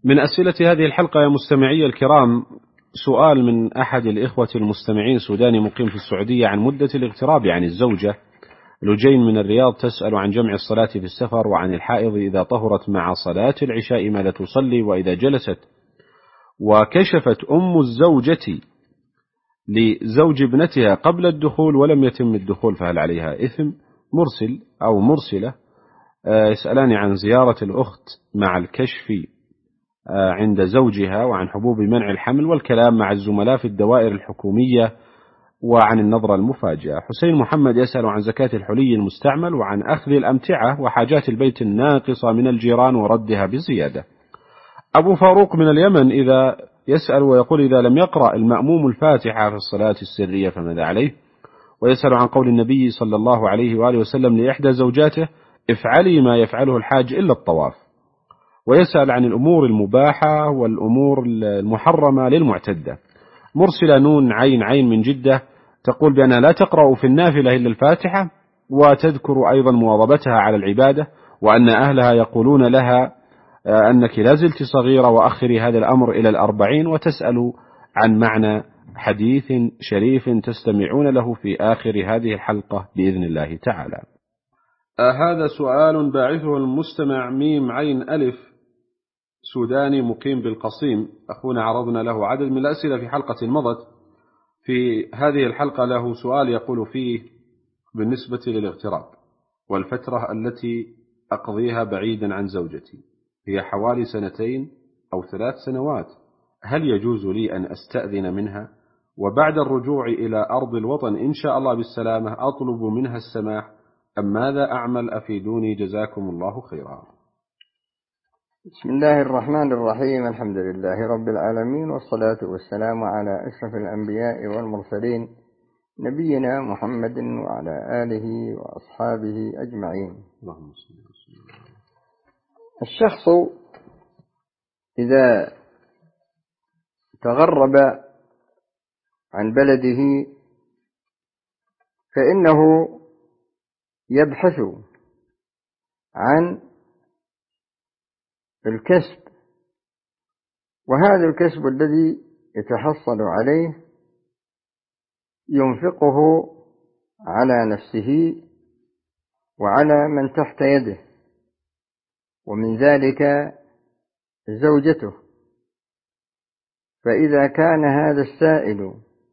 من أسئلة هذه الحلقة يا مستمعي الكرام سؤال من أحد الإخوة المستمعين سوداني مقيم في السعودية عن مدة الاغتراب عن الزوجة. لجين من الرياض تسأل عن جمع الصلاة في السفر، وعن الحائض إذا طهرت مع صلاة العشاء ماذا تصلي، وإذا جلست وكشفت أم الزوجة لزوج ابنتها قبل الدخول ولم يتم الدخول فهل عليها إثم؟ مرسل أو مرسلة يسألان عن زيارة الأخت مع الكشف عند زوجها، وعن حبوب منع الحمل، والكلام مع الزملاء في الدوائر الحكومية، وعن النظرة المفاجئة. حسين محمد يسأل عن زكاة الحلي المستعمل، وعن أخذ الأمتعة وحاجات البيت الناقصة من الجيران وردها بزيادة. أبو فاروق من اليمن إذا يسأل ويقول إذا لم يقرأ المأموم الفاتحة في الصلاة السرية فماذا عليه؟ ويسأل عن قول النبي صلى الله عليه وآله وسلم لإحدى زوجاته افعلي ما يفعله الحاج إلا الطواف. ويسأل عن الأمور المباحة والأمور المحرمة للمعتدة. مرسلة نون عين عين من جدة تقول بأنها لا تقرأ في النافلة إلا الفاتحة، وتذكر أيضا مواظبتها على العبادة، وأن أهلها يقولون لها أنك لازلت صغيرة وأخري هذا الأمر إلى 40، وتسأل عن معنى حديث شريف تستمعون له في آخر هذه الحلقة بإذن الله تعالى. هذا سؤال باعثه المستمع ميم عين ألف سوداني مقيم بالقصيم. أخونا عرضنا له عدد من الأسئلة في حلقة مضت. في هذه الحلقة له سؤال يقول فيه بالنسبة للاغتراب والفترة التي أقضيها بعيدا عن زوجتي، هي حوالي 2 أو 3 سنوات، هل يجوز لي أن أستأذن منها؟ وبعد الرجوع إلى أرض الوطن إن شاء الله بالسلامة أطلب منها السماح، أم ماذا أعمل؟ أفيدوني جزاكم الله خيرا. بسم الله الرحمن الرحيم، الحمد لله رب العالمين، والصلاة والسلام على أشرف الأنبياء والمرسلين نبينا محمد وعلى آله وأصحابه أجمعين. الشخص إذا تغرب عن بلده فإنه يبحث عن الكسب، وهذا الكسب الذي يتحصل عليه ينفقه على نفسه وعلى من تحت يده، ومن ذلك زوجته. فإذا كان هذا السائل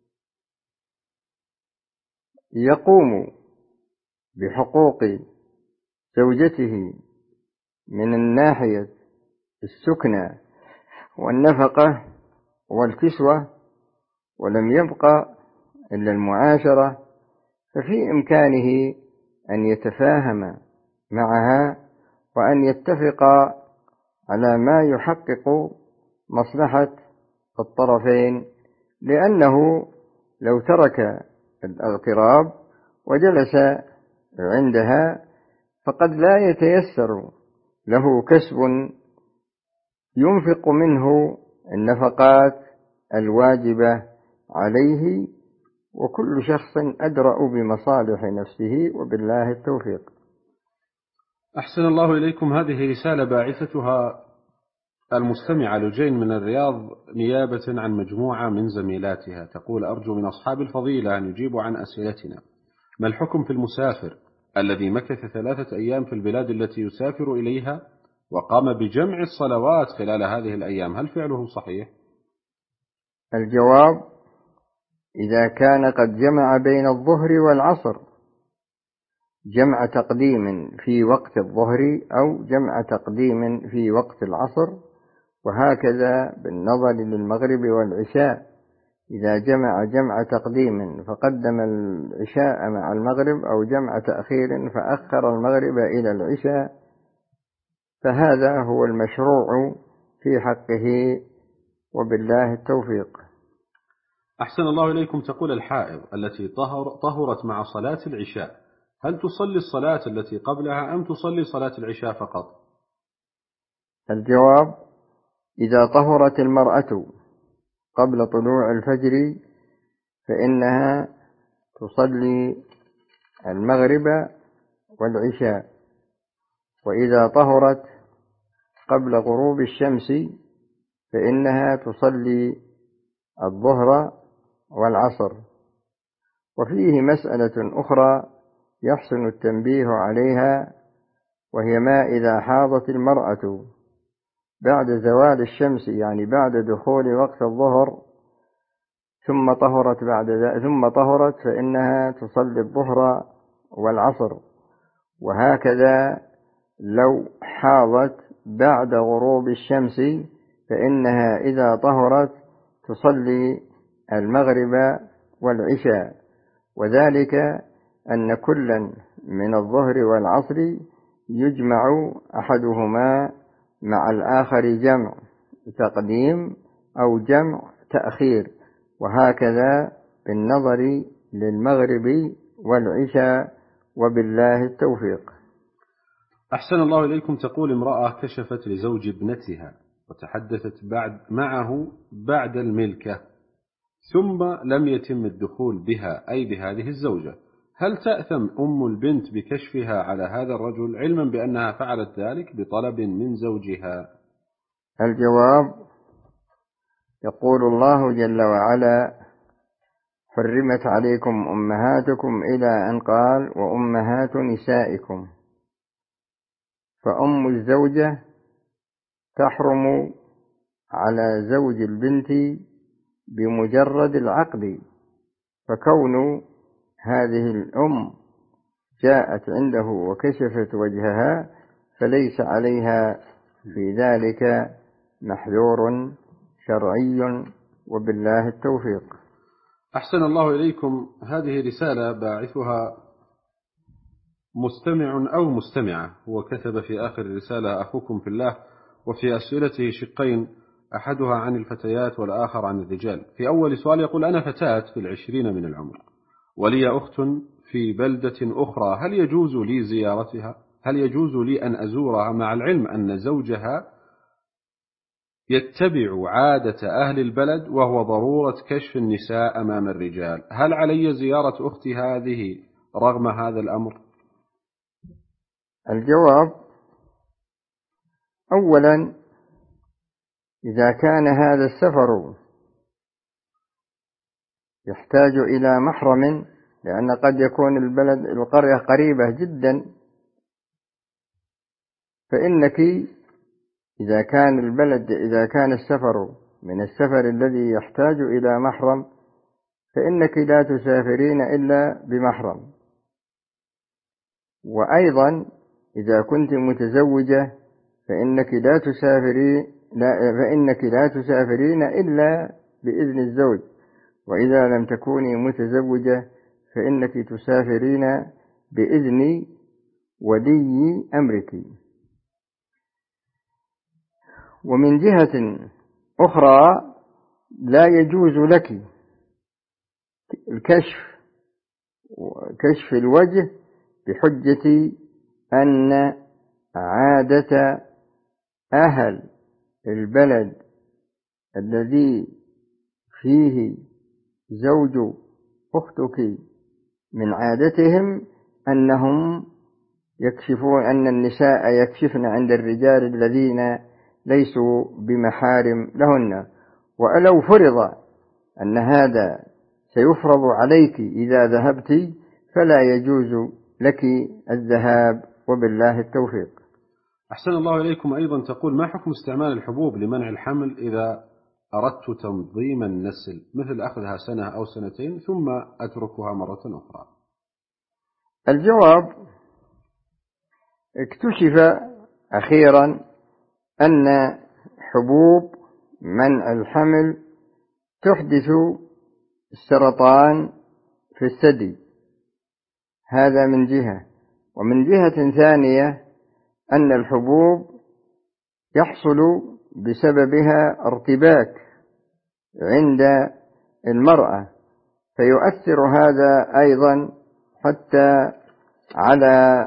يقوم بحقوق زوجته من الناحية السكنى والنفقة والكسوة ولم يبقى إلا المعاشرة، ففي إمكانه أن يتفاهم معها وأن يتفق على ما يحقق مصلحة الطرفين، لأنه لو ترك الاغتراب وجلس عندها فقد لا يتيسر له كسب ينفق منه النفقات الواجبة عليه، وكل شخص أدرأ بمصالح نفسه، وبالله التوفيق. أحسن الله إليكم. هذه رسالة باعثتها المستمعة لجين من الرياض نيابة عن مجموعة من زميلاتها، تقول أرجو من أصحاب الفضيلة أن يجيبوا عن أسئلتنا. ما الحكم في المسافر الذي مكث 3 أيام في البلاد التي يسافر إليها وقام بجمع الصلوات خلال هذه الأيام، هل فعله صحيح؟ الجواب: إذا كان قد جمع بين الظهر والعصر، جمع تقديم في وقت الظهر أو جمع تقديم في وقت العصر، وهكذا بالنظر للمغرب والعشاء، إذا جمع تقديم فقدم العشاء مع المغرب، أو جمع تأخير فأخر المغرب إلى العشاء، فهذا هو المشروع في حقه، وبالله التوفيق. أحسن الله إليكم. تقول الحائض التي طهرت مع صلاة العشاء، هل تصلي الصلاة التي قبلها أم تصلي صلاة العشاء فقط؟ الجواب: إذا طهرت المرأة قبل طلوع الفجر فإنها تصلي المغرب والعشاء، وإذا طهرت قبل غروب الشمس فإنها تصلي الظهر والعصر. وفيه مسألة أخرى يحسن التنبيه عليها، وهي ما إذا حاضت المرأة بعد زوال الشمس، يعني بعد دخول وقت الظهر، ثم طهرت فإنها تصلي الظهر والعصر. وهكذا لو حاضت بعد غروب الشمس فإنها إذا طهرت تصلي المغرب والعشاء. وذلك أن كلا من الظهر والعصر يجمع أحدهما مع الآخر جمع تقديم أو جمع تأخير، وهكذا بالنظر للمغرب والعشاء، وبالله التوفيق. أحسن الله إليكم. تقول امرأة كشفت لزوج ابنتها وتحدثت معه بعد الملكة، ثم لم يتم الدخول بها أي بهذه الزوجة، هل تأثم أم البنت بكشفها على هذا الرجل علما بأنها فعلت ذلك بطلب من زوجها؟ الجواب: يقول الله جل وعلا: حرمت عليكم أمهاتكم، إلى أن قال: وأمهات نسائكم. فأم الزوجة تحرم على زوج البنت بمجرد العقد، فكون هذه الأم جاءت عنده وكشفت وجهها فليس عليها في ذلك محذور شرعي، وبالله التوفيق. أحسن الله إليكم. هذه رسالة باعثها مستمع أو مستمعة، وكتب في آخر الرسالة: أخوكم في الله. وفي أسئلته شقين، أحدها عن الفتيات والآخر عن الرجال. في أول سؤال يقول: أنا فتاة في 20 من العمر، ولي أخت في بلدة أخرى، هل يجوز لي زيارتها؟ هل يجوز لي أن أزورها، مع العلم أن زوجها يتبع عادة أهل البلد وهو ضرورة كشف النساء أمام الرجال؟ هل علي زيارة أختي هذه رغم هذا الأمر؟ الجواب: أولا، إذا كان هذا السفر يحتاج إلى محرم، لأن قد يكون القرية قريبة جدا، فإنك إذا كان السفر من السفر الذي يحتاج إلى محرم فإنك لا تسافرين إلا بمحرم. وأيضا إذا كنت متزوجة فإنك لا تسافرين إلا بإذن الزوج، وإذا لم تكوني متزوجة فإنك تسافرين بإذن ولي أمرك. ومن جهة أخرى لا يجوز لك كشف الوجه بحجة أن عادة أهل البلد الذي فيه زوج أختك من عادتهم أن النساء يكشفن عند الرجال الذين ليسوا بمحارم لهن. ولو فرض أن هذا سيفرض عليك إذا ذهبت فلا يجوز لك الذهاب، وبالله التوفيق. أحسن الله إليكم. أيضا تقول: ما حكم استعمال الحبوب لمنع الحمل إذا أردت تنظيم النسل، مثل أخذها 1 أو 2 ثم أتركها مرة أخرى؟ الجواب: اكتشف أخيرا أن حبوب منع الحمل تحدث السرطان في الثدي، هذا من جهة. ومن جهة ثانية أن الحبوب يحصل بسببها ارتباك عند المرأة، فيؤثر هذا أيضا حتى على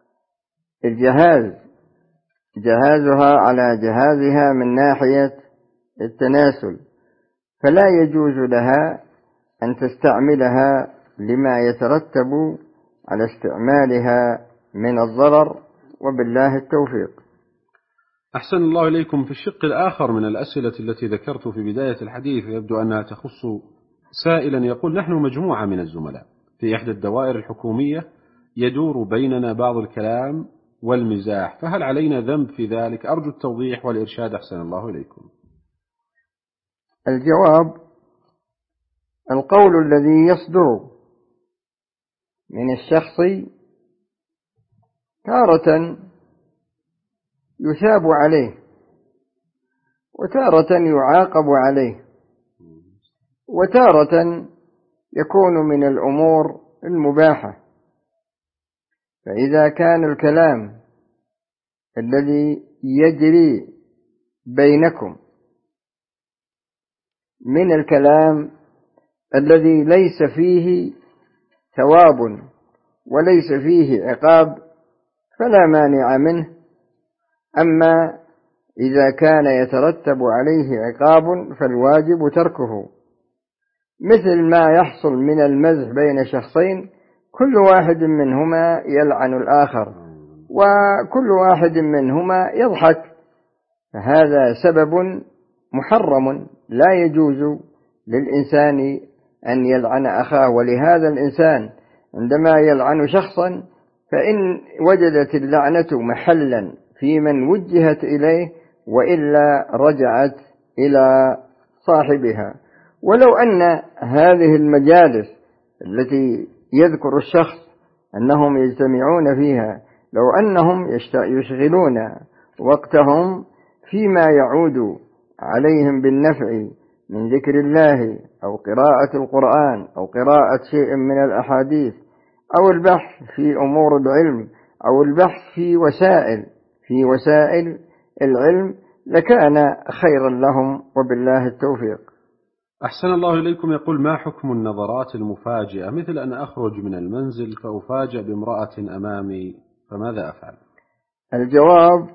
جهازها على جهازها من ناحية التناسل، فلا يجوز لها أن تستعملها لما يترتب على استعمالها من الضرر، وبالله التوفيق. أحسن الله إليكم. في الشق الآخر من الأسئلة التي ذكرت في بداية الحديث يبدو أنها تخص سائلا يقول: نحن مجموعة من الزملاء في إحدى الدوائر الحكومية يدور بيننا بعض الكلام والمزاح، فهل علينا ذنب في ذلك؟ أرجو التوضيح والإرشاد أحسن الله إليكم. الجواب: القول الذي يصدر من الشخص تارة يثاب عليه وتارة يعاقب عليه وتارة يكون من الأمور المباحة. فإذا كان الكلام الذي يجري بينكم من الكلام الذي ليس فيه ثواب وليس فيه عقاب فلا مانع منه. أما إذا كان يترتب عليه عقاب فالواجب تركه، مثل ما يحصل من المزح بين شخصين كل واحد منهما يلعن الآخر وكل واحد منهما يضحك، فهذا سبب محرم لا يجوز للإنسان أن يلعن أخاه. ولهذا الإنسان عندما يلعن شخصا فإن وجدت اللعنة محلا في من وجهت إليه وإلا رجعت إلى صاحبها. ولو أن هذه المجالس التي يذكر الشخص أنهم يجتمعون فيها لو أنهم يشغلون وقتهم فيما يعود عليهم بالنفع من ذكر الله أو قراءة القرآن أو قراءة شيء من الأحاديث أو البحث في أمور العلم أو البحث في وسائل العلم لكان خيرا لهم، وبالله التوفيق. أحسن الله إليكم. يقول: ما حكم النظرات المفاجئة، مثل أن أخرج من المنزل فأفاجأ بامرأة أمامي، فماذا أفعل؟ الجواب: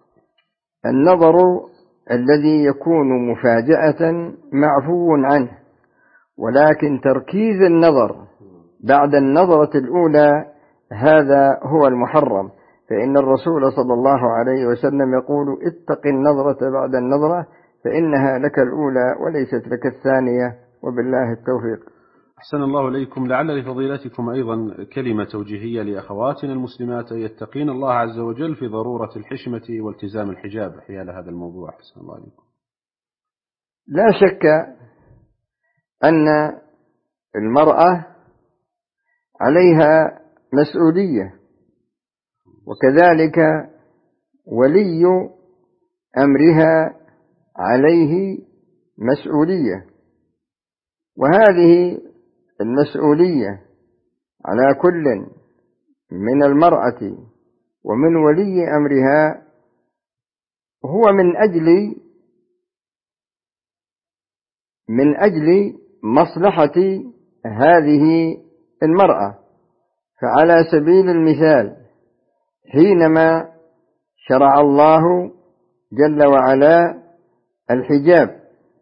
النظر الذي يكون مفاجأة معفو عنه، ولكن تركيز النظر بعد النظرة الأولى هذا هو المحرم، فإن الرسول صلى الله عليه وسلم يقول: اتق النظرة بعد النظرة فإنها لك الأولى وليست لك الثانية، وبالله التوفيق. أحسن الله إليكم. لعل لفضيلتكم أيضا كلمة توجيهية لأخواتنا المسلمات أن يتقين الله عز وجل في ضرورة الحشمة والتزام الحجاب حيال هذا الموضوع. أحسن الله إليكم. لا شك أن المرأة عليها مسؤولية، وكذلك ولي أمرها عليه مسؤولية، وهذه المسؤولية على كل من المرأة ومن ولي أمرها هو من أجل مصلحة هذه المرأة. فعلى سبيل المثال حينما شرع الله جل وعلا الحجاب،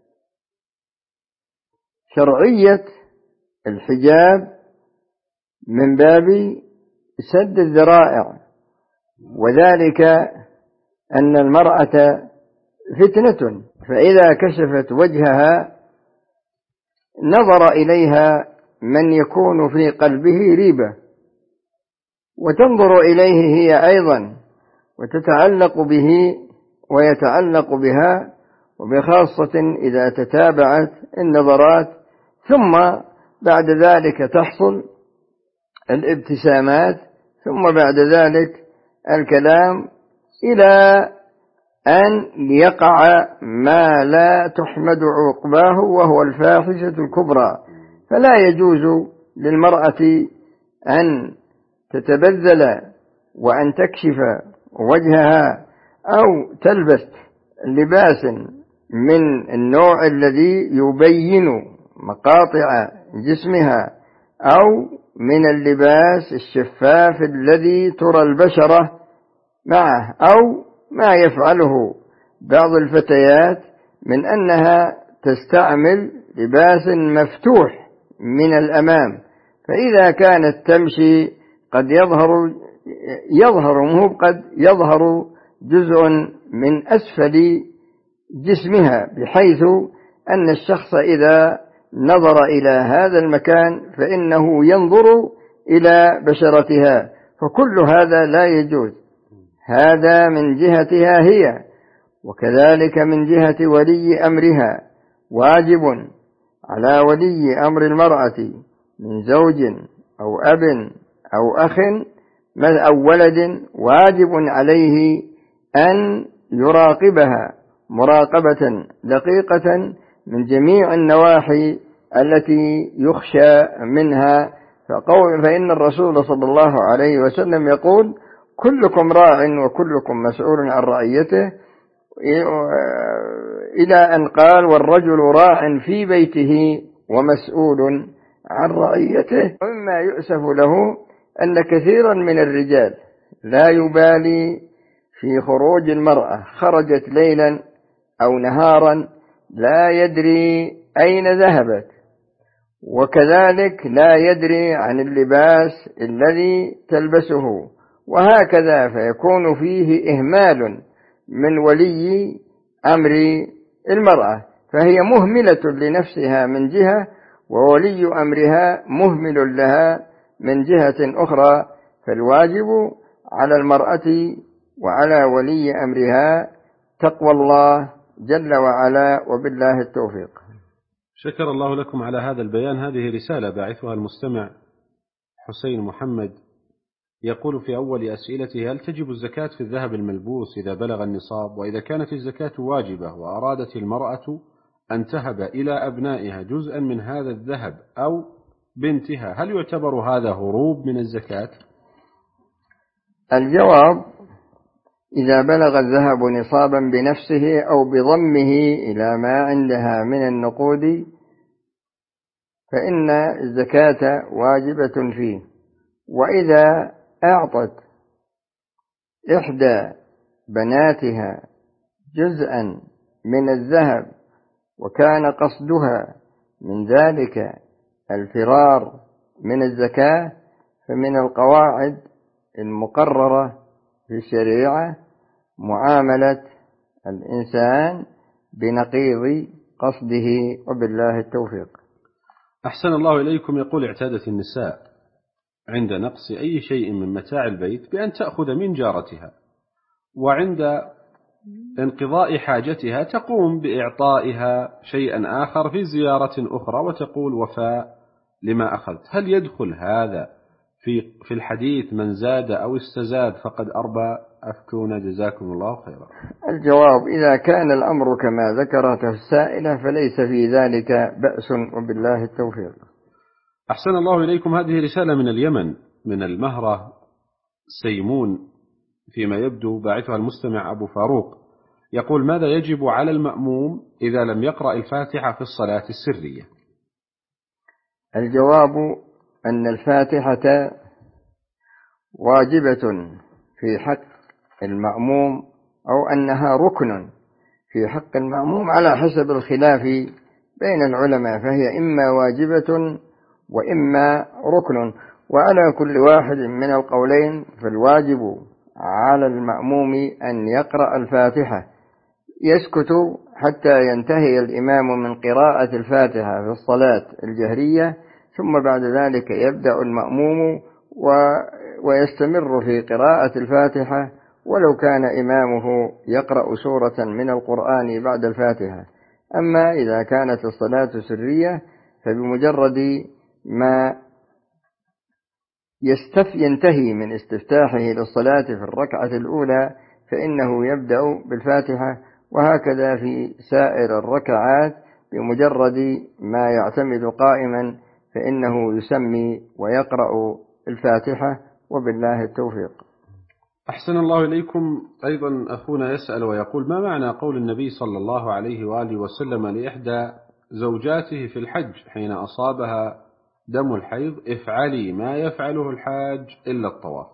شرعية الحجاب من باب سد الذرائع، وذلك أن المرأة فتنة، فإذا كشفت وجهها نظر إليها من يكون في قلبه ريبة، وتنظر إليه هي أيضا وتتعلق به ويتعلق بها، وبخاصة إذا تتابعت النظرات، ثم بعد ذلك تحصل الابتسامات، ثم بعد ذلك الكلام، إلى أن يقع ما لا تحمد عقباه وهو الفاحشة الكبرى. فلا يجوز للمرأة أن تتبذل وأن تكشف وجهها أو تلبس لباس من النوع الذي يبين مقاطع جسمها، أو من اللباس الشفاف الذي ترى البشرة معه، أو ما يفعله بعض الفتيات من أنها تستعمل لباس مفتوح من الأمام، فإذا كانت تمشي قد يظهر جزء من أسفل جسمها، بحيث أن الشخص إذا نظر إلى هذا المكان فإنه ينظر إلى بشرتها، فكل هذا لا يجوز. هذا من جهتها هي، وكذلك من جهة ولي أمرها. واجب على ولي أمر المرأة من زوج أو أب أو أخ أو ولد، واجب عليه أن يراقبها مراقبة دقيقة من جميع النواحي التي يخشى منها. فإن الرسول صلى الله عليه وسلم يقول: كلكم راع وكلكم مسؤول عن رعيته، إلى أن قال: والرجل راع في بيته ومسؤول عن رعيته. ومما يؤسف له أن كثيرا من الرجال لا يبالي في خروج المرأة، خرجت ليلا أو نهارا لا يدري أين ذهبت، وكذلك لا يدري عن اللباس الذي تلبسه، وهكذا، فيكون فيه إهمال من ولي أمر المرأة، فهي مهملة لنفسها من جهة، وولي أمرها مهمل لها من جهة أخرى. فالواجب على المرأة وعلى ولي أمرها تقوى الله جل وعلا، وبالله التوفيق. شكر الله لكم على هذا البيان. هذه رسالة باعثها المستمع حسين محمد، يقول في أول أسئلته: هل تجب الزكاة في الذهب الملبوس إذا بلغ النصاب؟ وإذا كانت الزكاة واجبة وأرادت المرأة أن تهب إلى أبنائها جزءا من هذا الذهب أو بنتها، هل يعتبر هذا هروب من الزكاة؟ الجواب: إذا بلغ الذهب نصابا بنفسه أو بضمه إلى ما عندها من النقود فإن الزكاة واجبة فيه. وإذا أعطت إحدى بناتها جزءا من الذهب وكان قصدها من ذلك الفرار من الزكاة، فمن القواعد المقررة في الشريعة معاملة الإنسان بنقيض قصده، وبالله التوفيق. أحسن الله إليكم. يقول: اعتادت النساء عند نقص أي شيء من متاع البيت بأن تأخذ من جارتها، وعند انقضاء حاجتها تقوم بإعطائها شيئا آخر في زيارة أخرى وتقول: وفاء لما أخذت. هل يدخل هذا في الحديث من زاد أو استزاد فقد أربى؟ أفتونا جزاكم الله خيرا. الجواب: إذا كان الأمر كما ذكرته السائلة فليس في ذلك بأس، وبالله التوفيق. أحسن الله إليكم. هذه رسالة من اليمن، من المهرة سيمون فيما يبدو، باعثها المستمع أبو فاروق، يقول: ماذا يجب على المأموم إذا لم يقرأ الفاتحة في الصلاة السرية؟ الجواب: أن الفاتحة واجبة في حق المأموم، أو أنها ركن في حق المأموم على حسب الخلاف بين العلماء، فهي إما واجبة وإما ركن. وعلى كل واحد من القولين فالواجب على المأموم أن يقرأ الفاتحة، يسكت حتى ينتهي الإمام من قراءة الفاتحة في الصلاة الجهرية، ثم بعد ذلك يبدأ المأموم ويستمر في قراءة الفاتحة، ولو كان إمامه يقرأ سورة من القرآن بعد الفاتحة. أما إذا كانت الصلاة سرية فبمجرد ما ينتهي من استفتاحه للصلاة في الركعة الأولى فإنه يبدأ بالفاتحة، وهكذا في سائر الركعات بمجرد ما يعتمد قائما فإنه يسمي ويقرأ الفاتحة، وبالله التوفيق. أحسن الله إليكم. أيضا أخونا يسأل ويقول: ما معنى قول النبي صلى الله عليه وآله وسلم لإحدى زوجاته في الحج حين أصابها دم الحيض: افعلي ما يفعله الحاج إلا الطواف؟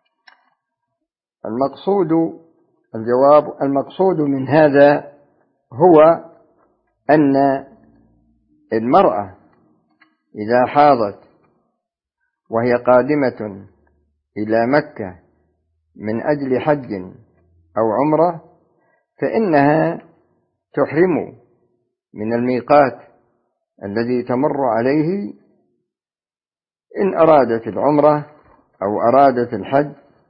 المقصود من هذا هو أن المرأة إذا حاضت وهي قادمة إلى مكة من أجل حج أو عمرة فإنها تحرم من الميقات الذي تمر عليه إن أرادت العمرة أو أرادت الحج.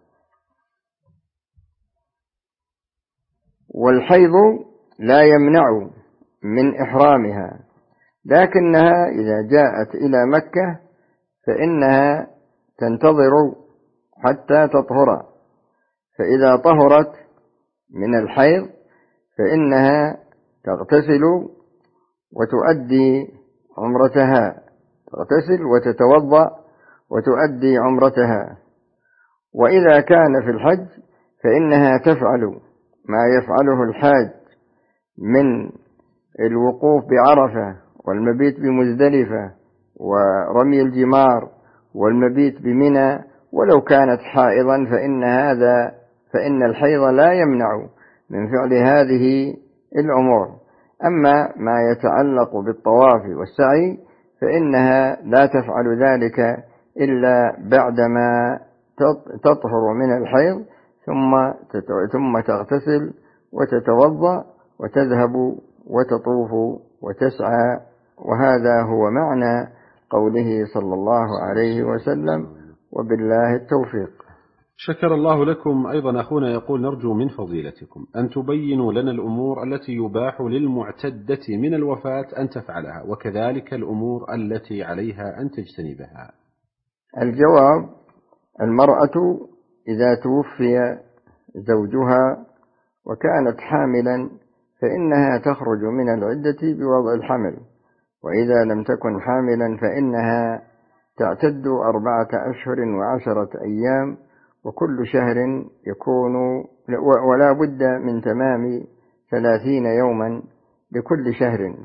والحيض لا يمنع من إحرامها، لكنها إذا جاءت إلى مكة فإنها تنتظر حتى تطهر، فإذا طهرت من الحيض فإنها تغتسل وتؤدي عمرتها، تغتسل وتتوضأ وتؤدي عمرتها. وإذا كان في الحج فإنها تفعل ما يفعله الحاج من الوقوف بعرفة والمبيت بمزدلفة ورمي الجمار والمبيت بمنى، ولو كانت حائضا فإن الحيض لا يمنع من فعل هذه الأمور. أما ما يتعلق بالطواف والسعي فإنها لا تفعل ذلك إلا بعدما تطهر من الحيض، ثم تغتسل وتتوضأ وتذهب وتطوف وتسعى. وهذا هو معنى قوله صلى الله عليه وسلم: وبالله التوفيق. شكر الله لكم. أيضا أخونا يقول: نرجو من فضيلتكم أن تبينوا لنا الأمور التي يباح للمعتدة من الوفاة أن تفعلها، وكذلك الأمور التي عليها أن تجتنبها. الجواب: المرأة إذا توفي زوجها وكانت حاملا فإنها تخرج من العدة بوضع الحمل، وإذا لم تكن حاملا فإنها تعتد 4 أشهر و10 أيام، وكل شهر يكون ولا بد من تمام 30 يوما لكل شهر،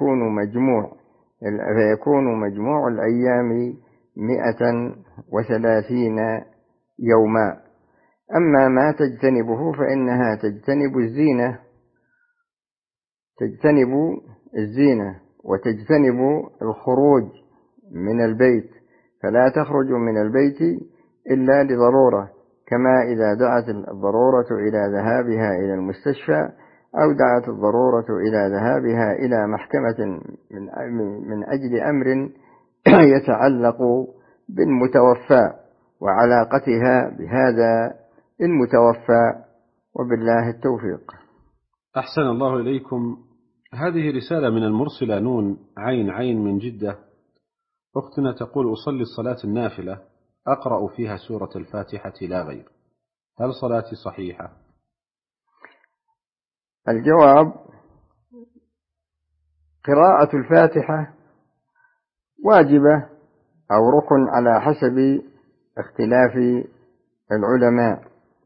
فيكون مجموع الأيام 130 يوما. أما ما تجتنبه فإنها تجتنب الزينة وتجتنب الخروج من البيت، فلا تخرج من البيت إلا لضرورة، كما إذا دعت الضرورة إلى ذهابها إلى المستشفى، أو دعت الضرورة إلى ذهابها إلى محكمة من أجل أمر يتعلق بالمتوفى وعلاقتها بهذا المتوفى. وبالله التوفيق. أحسن الله إليكم. هذه رسالة من المرسلة نون عين من جدة. أختنا تقول: أصلي الصلاة النافلة أقرأ فيها سورة الفاتحة لا غير، هل صلاتي صحيحة؟ الجواب: قراءة الفاتحة واجبة أو ركن على حسب اختلاف العلماء،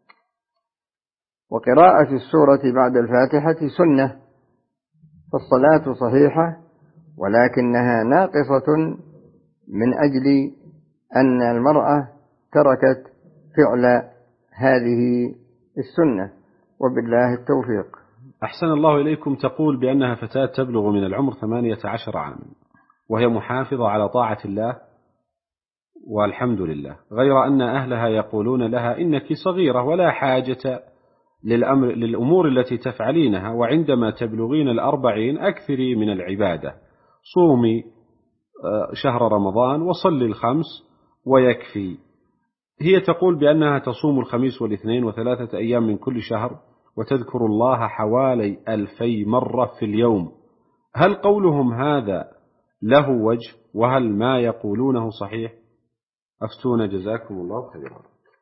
وقراءة السورة بعد الفاتحة سنة، فالصلاة صحيحة، ولكنها ناقصة من أجل أن المرأة تركت فعل هذه السنة. وبالله التوفيق. أحسن الله إليكم. تقول بأنها فتاة تبلغ من العمر 18 عاما، وهي محافظة على طاعة الله والحمد لله، غير أن أهلها يقولون لها: إنك صغيرة ولا حاجة للأمور التي تفعلينها، وعندما تبلغين 40 أكثري من العبادة، صومي شهر رمضان وصلي 5 ويكفي. هي تقول بأنها تصوم الخميس والاثنين و3 أيام من كل شهر، وتذكر الله حوالي 2000 مرة في اليوم. هل قولهم هذا له وجه؟ وهل ما يقولونه صحيح؟ أفتونا جزاكم الله خيرا.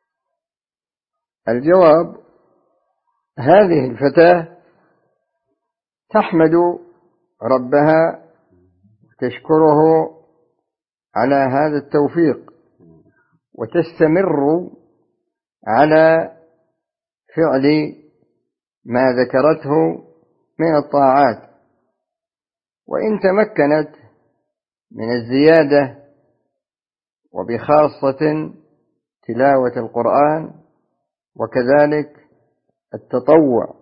الجواب: هذه الفتاة تحمد ربها وتشكره على هذا التوفيق، وتستمر على فعل ما ذكرته من الطاعات، وإن تمكنت من الزيادة وبخاصة تلاوة القرآن وكذلك التطوع،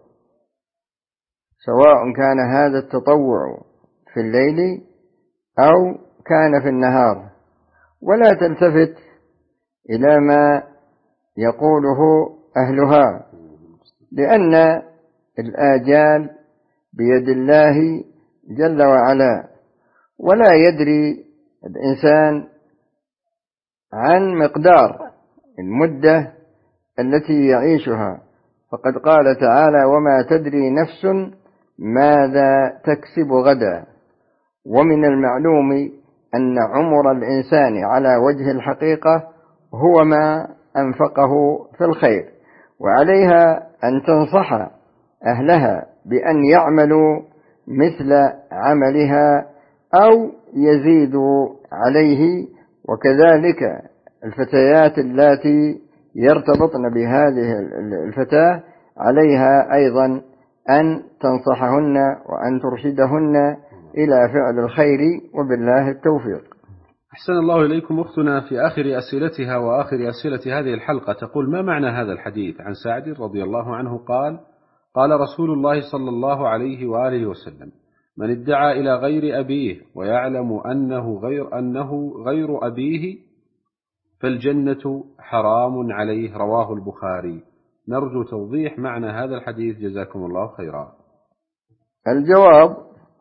سواء كان هذا التطوع في الليل أو كان في النهار، ولا تلتفت إلى ما يقوله أهلها، لأن الآجال بيد الله جل وعلا، ولا يدري الإنسان عن مقدار المدة التي يعيشها، فقد قال تعالى: وما تدري نفس ماذا تكسب غدا. ومن المعلوم أن عمر الإنسان على وجه الحقيقة هو ما أنفقه في الخير، وعليها أن تنصح أهلها بأن يعملوا مثل عملها أو يزيدوا عليه، وكذلك الفتيات اللاتي يرتبطن بهذه الفتاة عليها أيضا أن تنصحهن وأن ترشدهن إلى فعل الخير، وبالله التوفيق. أحسن الله إليكم. أختنا في آخر أسئلتها وآخر أسئلة هذه الحلقة تقول: ما معنى هذا الحديث عن سعد رضي الله عنه قال: قال رسول الله صلى الله عليه وآله وسلم: من ادعى إلى غير أبيه ويعلم أنه غير أبيه فالجنة حرام عليه، رواه البخاري. نرجو توضيح معنى هذا الحديث، جزاكم الله خيرا. الجواب: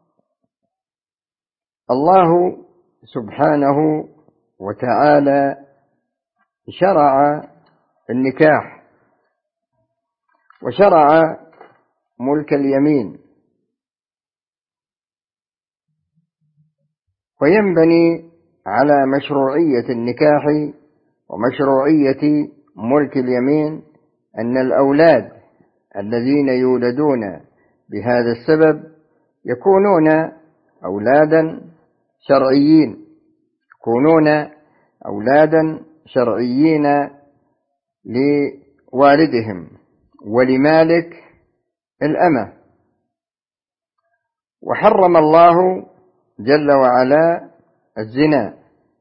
الله سبحانه وتعالى شرع النكاح وشرع ملك اليمين، وينبني على مشروعية النكاح ومشروعية ملك اليمين أن الأولاد الذين يولدون بهذا السبب يكونون أولادا شرعيين لوالدهم ولمالك الأمة. وحرم الله جل وعلا الزنا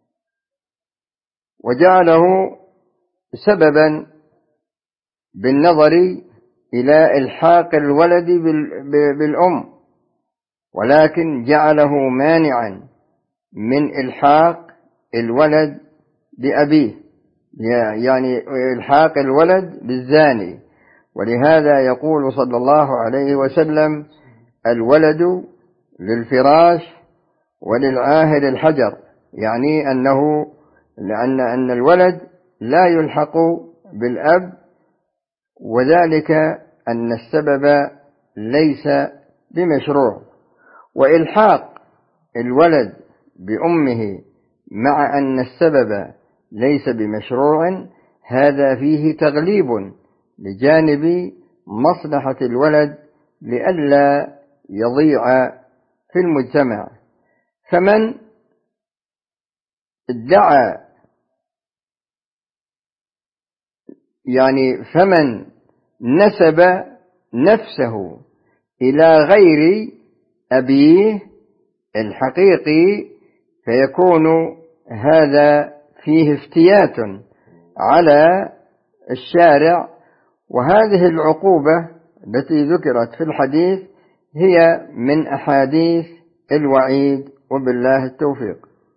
وجعله سببا بالنظر إلى إلحاق الولد بالأم، ولكن جعله مانعا من إلحاق الولد بأبيه، يعني إلحاق الولد بالزاني. ولهذا يقول صلى الله عليه وسلم: الولد للفراش وللعاهر الحجر، يعني أن الولد لا يلحق بالأب، وذلك أن السبب ليس بمشروع. وإلحاق الولد بأمه مع أن السبب ليس بمشروع، هذا فيه تغليب لجانب مصلحة الولد لئلا يضيع في المجتمع. فمن ادعى فمن نسب نفسه إلى غير أبيه الحقيقي فيكون هذا فيه افتيات على الشارع، وهذه العقوبة التي ذكرت في الحديث هي من أحاديث الوعيد، وبالله التوفيق.